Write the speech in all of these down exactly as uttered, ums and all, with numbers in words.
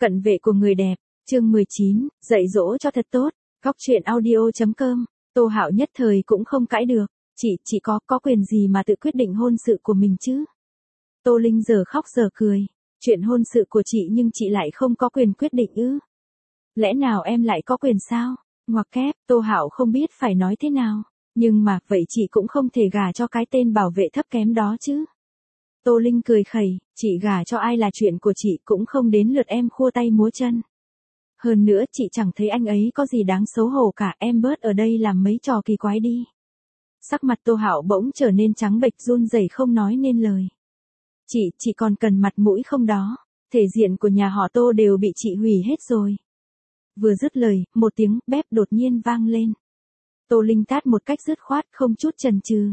Cận vệ của người đẹp, chương mười chín, dạy dỗ cho thật tốt, góc truyện audio chấm com, Tô Hạo nhất thời cũng không cãi được, chị, chị có, có quyền gì mà tự quyết định hôn sự của mình chứ? Tô Linh giờ khóc giờ cười, chuyện hôn sự của chị nhưng chị lại không có quyền quyết định ư? Lẽ nào em lại có quyền sao? Ngoặc kép, Tô Hạo không biết phải nói thế nào, nhưng mà, vậy chị cũng không thể gả cho cái tên bảo vệ thấp kém đó chứ? Tô Linh cười khẩy, chị gả cho ai là chuyện của chị, cũng không đến lượt em khua tay múa chân. Hơn nữa chị chẳng thấy anh ấy có gì đáng xấu hổ cả, em bớt ở đây làm mấy trò kỳ quái đi. Sắc mặt Tô Hạo bỗng trở nên trắng bệch, run rẩy không nói nên lời. Chị, chị còn cần mặt mũi không đó? Thể diện của nhà họ Tô đều bị chị hủy hết rồi. Vừa dứt lời, một tiếng bép đột nhiên vang lên. Tô Linh tát một cách dứt khoát, không chút chần chừ.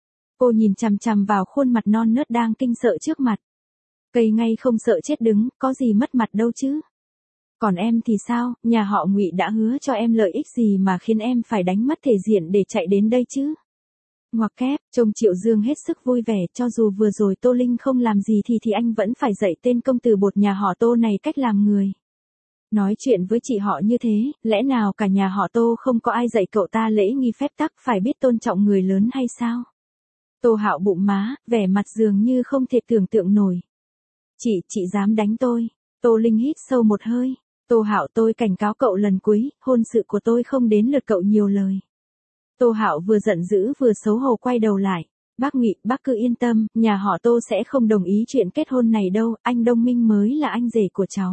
Cô nhìn chằm chằm vào khuôn mặt non nớt đang kinh sợ trước mặt. Cây ngay không sợ chết đứng, có gì mất mặt đâu chứ. Còn em thì sao, nhà họ Ngụy đã hứa cho em lợi ích gì mà khiến em phải đánh mất thể diện để chạy đến đây chứ? Ngoặc kép, trông Triệu Dương hết sức vui vẻ, cho dù vừa rồi Tô Linh không làm gì thì thì anh vẫn phải dạy tên công tử bột nhà họ Tô này cách làm người. Nói chuyện với chị họ như thế, lẽ nào cả nhà họ Tô không có ai dạy cậu ta lễ nghi phép tắc phải biết tôn trọng người lớn hay sao? Tô Hạo bụng má, vẻ mặt dường như không thể tưởng tượng nổi. Chị, chị dám đánh tôi. Tô Linh hít sâu một hơi. Tô Hạo, tôi cảnh cáo cậu lần cuối, hôn sự của tôi không đến lượt cậu nhiều lời. Tô Hạo vừa giận dữ vừa xấu hổ quay đầu lại. Bác Ngụy, bác cứ yên tâm, nhà họ Tô sẽ không đồng ý chuyện kết hôn này đâu, anh Đông Minh mới là anh rể của cháu.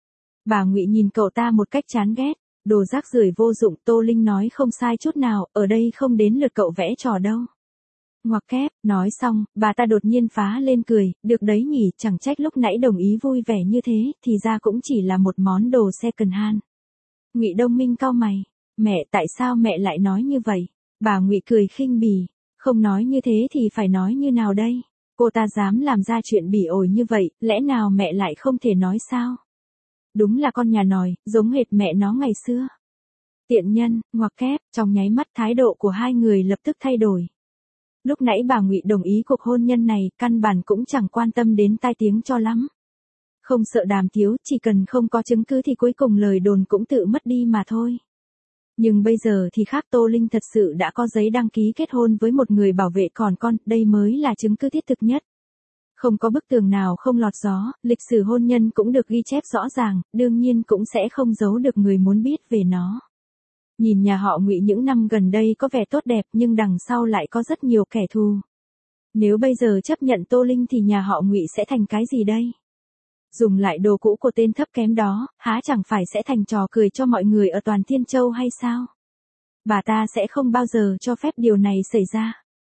Bà Ngụy nhìn cậu ta một cách chán ghét. Đồ rác rưởi vô dụng, Tô Linh nói không sai chút nào, ở đây không đến lượt cậu vẽ trò đâu. Ngoặc kép, nói xong, bà ta đột nhiên phá lên cười, được đấy nhỉ, chẳng trách lúc nãy đồng ý vui vẻ như thế, thì ra cũng chỉ là một món đồ second hand. Ngụy Đông Minh cau mày, mẹ, tại sao mẹ lại nói như vậy? Bà Ngụy cười khinh bỉ, không nói như thế thì phải nói như nào đây? Cô ta dám làm ra chuyện bỉ ổi như vậy, lẽ nào mẹ lại không thể nói sao? Đúng là con nhà nòi, giống hệt mẹ nó ngày xưa. Tiện nhân, ngoặc kép, trong nháy mắt thái độ của hai người lập tức thay đổi. Lúc nãy bà Ngụy đồng ý cuộc hôn nhân này, căn bản cũng chẳng quan tâm đến tai tiếng cho lắm. Không sợ đàm tiếu, chỉ cần không có chứng cứ thì cuối cùng lời đồn cũng tự mất đi mà thôi. Nhưng bây giờ thì khác, Tô Linh thật sự đã có giấy đăng ký kết hôn với một người bảo vệ còn con, đây mới là chứng cứ thiết thực nhất. Không có bức tường nào không lọt gió, lịch sử hôn nhân cũng được ghi chép rõ ràng, đương nhiên cũng sẽ không giấu được người muốn biết về nó. Nhìn nhà họ Ngụy những năm gần đây có vẻ tốt đẹp nhưng đằng sau lại có rất nhiều kẻ thù. Nếu bây giờ chấp nhận Tô Linh thì nhà họ Ngụy sẽ thành cái gì đây? Dùng lại đồ cũ của tên thấp kém đó, há chẳng phải sẽ thành trò cười cho mọi người ở toàn Thiên Châu hay sao? Bà ta sẽ không bao giờ cho phép điều này xảy ra.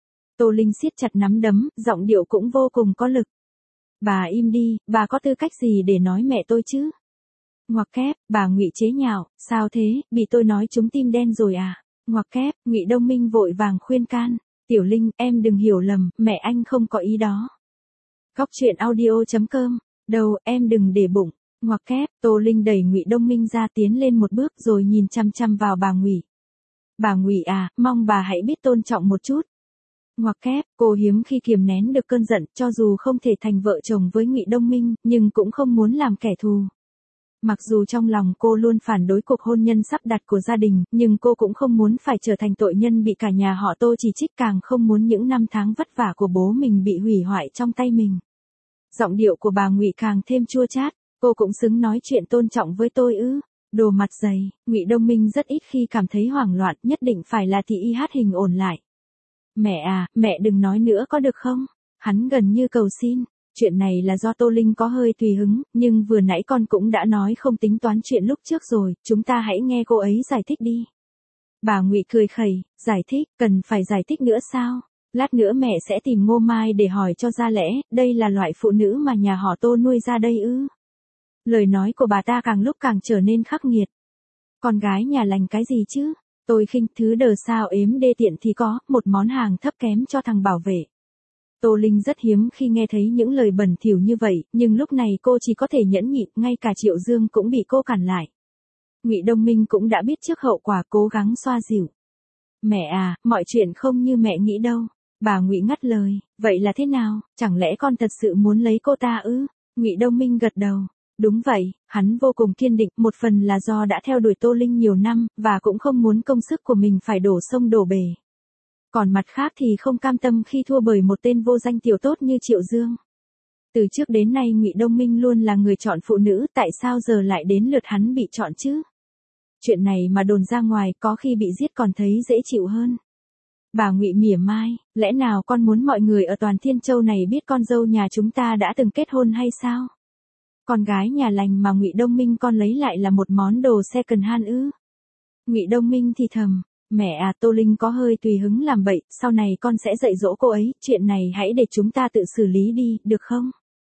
Tô Linh siết chặt nắm đấm, giọng điệu cũng vô cùng có lực. Bà im đi, bà có tư cách gì để nói mẹ tôi chứ? Ngoặc kép, bà Ngụy chế nhạo, sao thế, bị tôi nói trúng tim đen rồi à? Ngoặc kép, Ngụy Đông Minh vội vàng khuyên can, Tiểu Linh, em đừng hiểu lầm, mẹ anh không có ý đó. Góc truyện audio chấm com, đâu, em đừng để bụng. Ngoặc kép, Tô Linh đẩy Ngụy Đông Minh ra tiến lên một bước rồi nhìn chăm chăm vào bà Ngụy. Bà Ngụy à, mong bà hãy biết tôn trọng một chút. Ngoặc kép, cô hiếm khi kiềm nén được cơn giận, cho dù không thể thành vợ chồng với Ngụy Đông Minh, nhưng cũng không muốn làm kẻ thù. Mặc dù trong lòng cô luôn phản đối cuộc hôn nhân sắp đặt của gia đình, nhưng cô cũng không muốn phải trở thành tội nhân bị cả nhà họ Tô chỉ trích, càng không muốn những năm tháng vất vả của bố mình bị hủy hoại trong tay mình. Giọng điệu của bà Ngụy càng thêm chua chát, cô cũng xứng nói chuyện tôn trọng với tôi ư? Đồ mặt dày, Ngụy Đông Minh rất ít khi cảm thấy hoảng loạn, nhất định phải là thì y hát hình ổn lại. Mẹ à, mẹ đừng nói nữa có được không? Hắn gần như cầu xin. Chuyện này là do Tô Linh có hơi tùy hứng, nhưng vừa nãy con cũng đã nói không tính toán chuyện lúc trước rồi, chúng ta hãy nghe cô ấy giải thích đi. Bà Ngụy cười khẩy, giải thích, cần phải giải thích nữa sao? Lát nữa mẹ sẽ tìm Ngô Mai để hỏi cho ra lẽ, đây là loại phụ nữ mà nhà họ Tô nuôi ra đây ư? Lời nói của bà ta càng lúc càng trở nên khắc nghiệt. Con gái nhà lành cái gì chứ? Tôi khinh thứ đờ sao ếm đê tiện thì có, một món hàng thấp kém cho thằng bảo vệ. Tô Linh rất hiếm khi nghe thấy những lời bẩn thỉu như vậy, nhưng lúc này cô chỉ có thể nhẫn nhịn, ngay cả Triệu Dương cũng bị cô cản lại. Ngụy Đông Minh cũng đã biết trước hậu quả, cố gắng xoa dịu. Mẹ à, mọi chuyện không như mẹ nghĩ đâu. Bà Ngụy ngắt lời, vậy là thế nào, chẳng lẽ con thật sự muốn lấy cô ta ư? Ngụy Đông Minh gật đầu. Đúng vậy, hắn vô cùng kiên định, một phần là do đã theo đuổi Tô Linh nhiều năm, và cũng không muốn công sức của mình phải đổ sông đổ bể. Còn mặt khác thì không cam tâm khi thua bởi một tên vô danh tiểu tốt như Triệu Dương. Từ trước đến nay Ngụy Đông Minh luôn là người chọn phụ nữ, tại sao giờ lại đến lượt hắn bị chọn chứ? Chuyện này mà đồn ra ngoài có khi bị giết còn thấy dễ chịu hơn. Bà Ngụy mỉa mai, lẽ nào con muốn mọi người ở toàn Thiên Châu này biết con dâu nhà chúng ta đã từng kết hôn hay sao? Con gái nhà lành mà Ngụy Đông Minh con lấy lại là một món đồ second hand ư? Ngụy Đông Minh thì thầm, mẹ à, Tô Linh có hơi tùy hứng làm bậy, sau này con sẽ dạy dỗ cô ấy, chuyện này hãy để chúng ta tự xử lý đi, được không?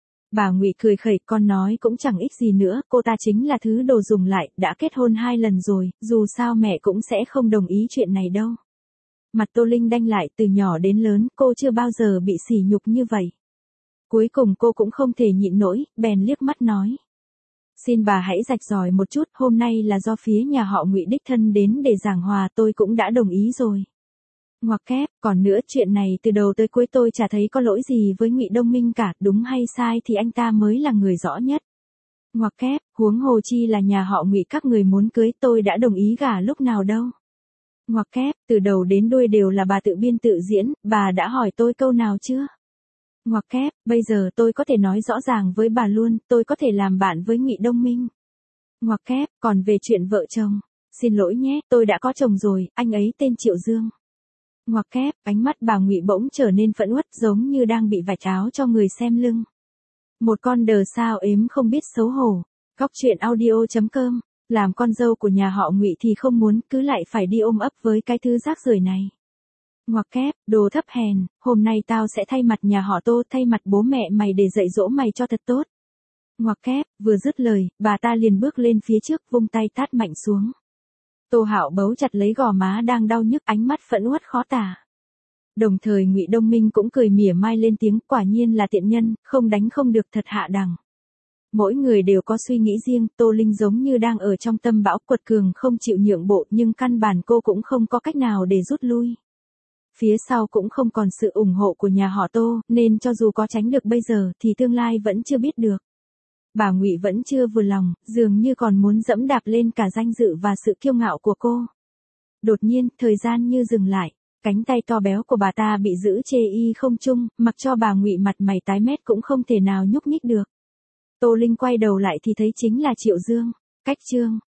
Bà Ngụy cười khẩy, con nói cũng chẳng ích gì nữa, cô ta chính là thứ đồ dùng lại, đã kết hôn hai lần rồi, dù sao mẹ cũng sẽ không đồng ý chuyện này đâu. Mặt Tô Linh đanh lại, từ nhỏ đến lớn, cô chưa bao giờ bị sỉ nhục như vậy. Cuối cùng cô cũng không thể nhịn nổi, bèn liếc mắt nói. Xin bà hãy rạch ròi một chút, hôm nay là do phía nhà họ Ngụy đích thân đến để giảng hòa, tôi cũng đã đồng ý rồi. Ngoặc kép, còn nữa chuyện này từ đầu tới cuối tôi chả thấy có lỗi gì với Ngụy Đông Minh cả, đúng hay sai thì anh ta mới là người rõ nhất. Ngoặc kép, huống hồ chi là nhà họ Ngụy các người muốn cưới, tôi đã đồng ý gả lúc nào đâu. Ngoặc kép, từ đầu đến đuôi đều là bà tự biên tự diễn, bà đã hỏi tôi câu nào chưa? Ngoặc kép, bây giờ tôi có thể nói rõ ràng với bà luôn, tôi có thể làm bạn với Ngụy Đông Minh. Ngoặc kép, còn về chuyện vợ chồng, xin lỗi nhé, tôi đã có chồng rồi, anh ấy tên Triệu Dương. Ngoặc kép, ánh mắt bà Ngụy bỗng trở nên phẫn uất giống như đang bị vạch áo cho người xem lưng. Một con đờ sao ếm không biết xấu hổ. Góc truyện audio chấm com, làm con dâu của nhà họ Ngụy thì không muốn, cứ lại phải đi ôm ấp với cái thứ rác rưởi này. Ngoặc kép, đồ thấp hèn, hôm nay tao sẽ thay mặt nhà họ Tô, thay mặt bố mẹ mày để dạy dỗ mày cho thật tốt. Ngoặc kép, vừa dứt lời, bà ta liền bước lên phía trước, vung tay tát mạnh xuống. Tô Hạo bấu chặt lấy gò má đang đau nhức, ánh mắt phẫn uất khó tả. Đồng thời Ngụy Đông Minh cũng cười mỉa mai lên tiếng, quả nhiên là tiện nhân, không đánh không được, thật hạ đẳng. Mỗi người đều có suy nghĩ riêng, Tô Linh giống như đang ở trong tâm bão, quật cường không chịu nhượng bộ, nhưng căn bản cô cũng không có cách nào để rút lui. Phía sau cũng không còn sự ủng hộ của nhà họ Tô, nên cho dù có tránh được bây giờ thì tương lai vẫn chưa biết được. Bà Ngụy vẫn chưa vừa lòng, dường như còn muốn dẫm đạp lên cả danh dự và sự kiêu ngạo của cô. Đột nhiên, thời gian như dừng lại, cánh tay to béo của bà ta bị giữ chê y không trung, mặc cho bà Ngụy mặt mày tái mét cũng không thể nào nhúc nhích được. Tô Linh quay đầu lại thì thấy chính là Triệu Dương. Cách chương